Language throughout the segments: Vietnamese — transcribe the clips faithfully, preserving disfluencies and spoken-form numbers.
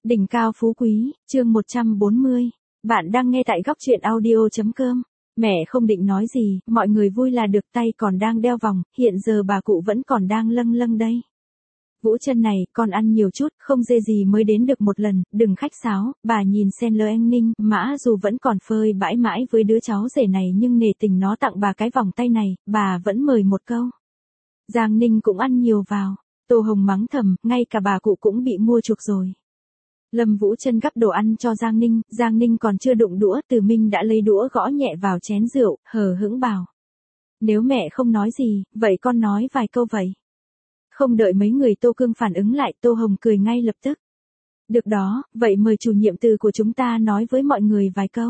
Đỉnh cao phú quý, chương một trăm bốn mươi. Bạn đang nghe tại góc truyện audio.com. Mẹ không định nói gì, mọi người vui là được, tay còn đang đeo vòng, hiện giờ bà cụ vẫn còn đang lâng lâng đây. Vũ Trân này, con ăn nhiều chút, không dê gì mới đến được một lần, đừng khách sáo, bà nhìn Sen Lơ Anh Ninh, Mã dù vẫn còn phơi bãi mãi với đứa cháu rể này nhưng nể tình nó tặng bà cái vòng tay này, bà vẫn mời một câu. Giang Ninh cũng ăn nhiều vào, Tô Hồng mắng thầm, ngay cả bà cụ cũng bị mua chuộc rồi. Lâm Vũ Trân gắp đồ ăn cho Giang Ninh, Giang Ninh còn chưa đụng đũa, Từ Minh đã lấy đũa gõ nhẹ vào chén rượu, hờ hững bảo. Nếu mẹ không nói gì, vậy con nói vài câu vậy. Không đợi mấy người Tô Cương phản ứng lại, Tô Hồng cười ngay lập tức. Được đó, vậy mời chủ nhiệm từ của chúng ta nói với mọi người vài câu.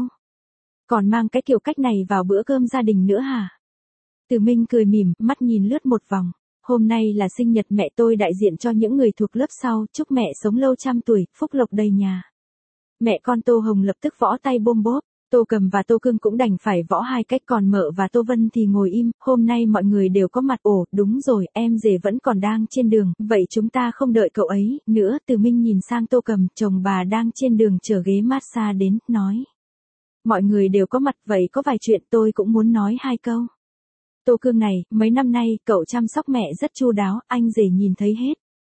Còn mang cái kiểu cách này vào bữa cơm gia đình nữa hả? Từ Minh cười mỉm, mắt nhìn lướt một vòng. Hôm nay là sinh nhật mẹ tôi, đại diện cho những người thuộc lớp sau, chúc mẹ sống lâu trăm tuổi, phúc lộc đầy nhà. Mẹ con Tô Hồng lập tức võ tay bôm bốp, Tô Cầm và Tô Cương cũng đành phải võ hai cách, còn Mợ và Tô Vân thì ngồi im. Hôm nay mọi người đều có mặt. Ồ, đúng rồi, em rể vẫn còn đang trên đường, vậy chúng ta không đợi cậu ấy nữa. Từ Minh nhìn sang Tô Cầm, chồng bà đang trên đường chở ghế massage đến, nói. Mọi người đều có mặt, vậy có vài chuyện tôi cũng muốn nói hai câu. Tô Cương này, mấy năm nay, cậu chăm sóc mẹ rất chu đáo, anh rể nhìn thấy hết.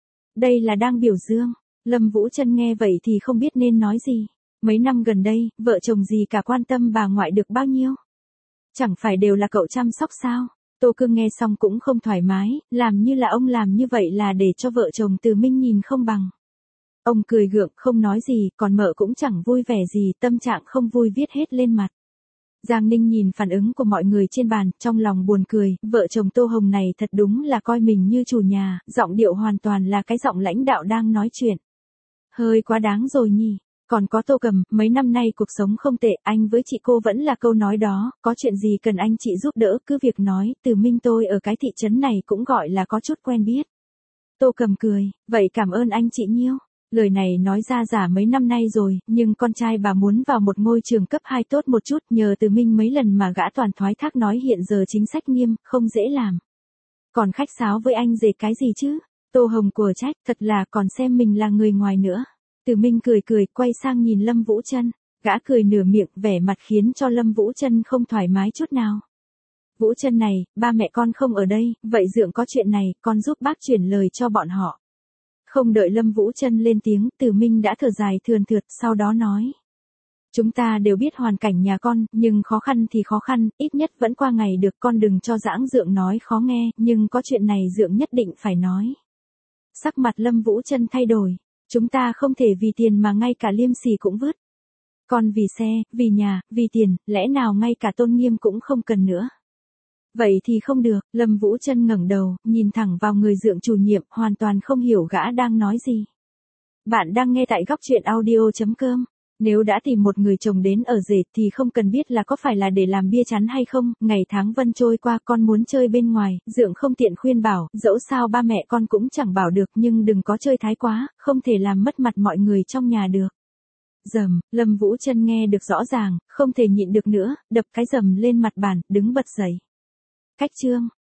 Đây là đang biểu dương. Lâm Vũ Trân nghe vậy thì không biết nên nói gì. Mấy năm gần đây, vợ chồng gì cả quan tâm bà ngoại được bao nhiêu. Chẳng phải đều là cậu chăm sóc sao? Tô Cương nghe xong cũng không thoải mái, làm như là ông làm như vậy là để cho vợ chồng Từ Minh nhìn không bằng. Ông cười gượng, không nói gì, còn Mợ cũng chẳng vui vẻ gì, tâm trạng không vui viết hết lên mặt. Giang Ninh nhìn phản ứng của mọi người trên bàn, trong lòng buồn cười, vợ chồng Tô Hồng này thật đúng là coi mình như chủ nhà, giọng điệu hoàn toàn là cái giọng lãnh đạo đang nói chuyện. Hơi quá đáng rồi nhỉ. Còn có Tô Cầm, mấy năm nay cuộc sống không tệ, anh với chị cô vẫn là câu nói đó, có chuyện gì cần anh chị giúp đỡ cứ việc nói. Từ Minh tôi ở cái thị trấn này cũng gọi là có chút quen biết. Tô Cầm cười, vậy cảm ơn anh chị nhiêu. Lời này nói ra giả mấy năm nay rồi, nhưng con trai bà muốn vào một ngôi trường cấp hai tốt một chút, nhờ Từ Minh mấy lần mà gã toàn thoái thác nói hiện giờ chính sách nghiêm, không dễ làm. Còn khách sáo với anh rể cái gì chứ? Tô Hồng của trách, thật là còn xem mình là người ngoài nữa. Từ Minh cười cười, quay sang nhìn Lâm Vũ Trân. Gã cười nửa miệng, vẻ mặt khiến cho Lâm Vũ Trân không thoải mái chút nào. Vũ Trân này, ba mẹ con không ở đây, vậy dượng có chuyện này, con giúp bác chuyển lời cho bọn họ. Không đợi Lâm Vũ Trân lên tiếng, Từ Minh đã thở dài thườn thượt, sau đó nói. Chúng ta đều biết hoàn cảnh nhà con, nhưng khó khăn thì khó khăn, ít nhất vẫn qua ngày được, con đừng cho dãng dượng nói khó nghe, nhưng có chuyện này dượng nhất định phải nói. Sắc mặt Lâm Vũ Trân thay đổi, chúng ta không thể vì tiền mà ngay cả liêm sỉ cũng vứt. Con vì xe, vì nhà, vì tiền, lẽ nào ngay cả tôn nghiêm cũng không cần nữa. Vậy thì không được. Lâm Vũ Trân ngẩng đầu, nhìn thẳng vào người dượng chủ nhiệm, hoàn toàn không hiểu gã đang nói gì. Bạn đang nghe tại góc truyện audio.com. Nếu đã tìm một người chồng đến ở rể thì không cần biết là có phải là để làm bia chắn hay không. Ngày tháng vân trôi qua, con muốn chơi bên ngoài, dượng không tiện khuyên bảo, dẫu sao ba mẹ con cũng chẳng bảo được, nhưng đừng có chơi thái quá, không thể làm mất mặt mọi người trong nhà được. Dầm, Lâm Vũ Trân nghe được rõ ràng, không thể nhịn được nữa, đập cái dầm lên mặt bàn, đứng bật dậy. Cách chương.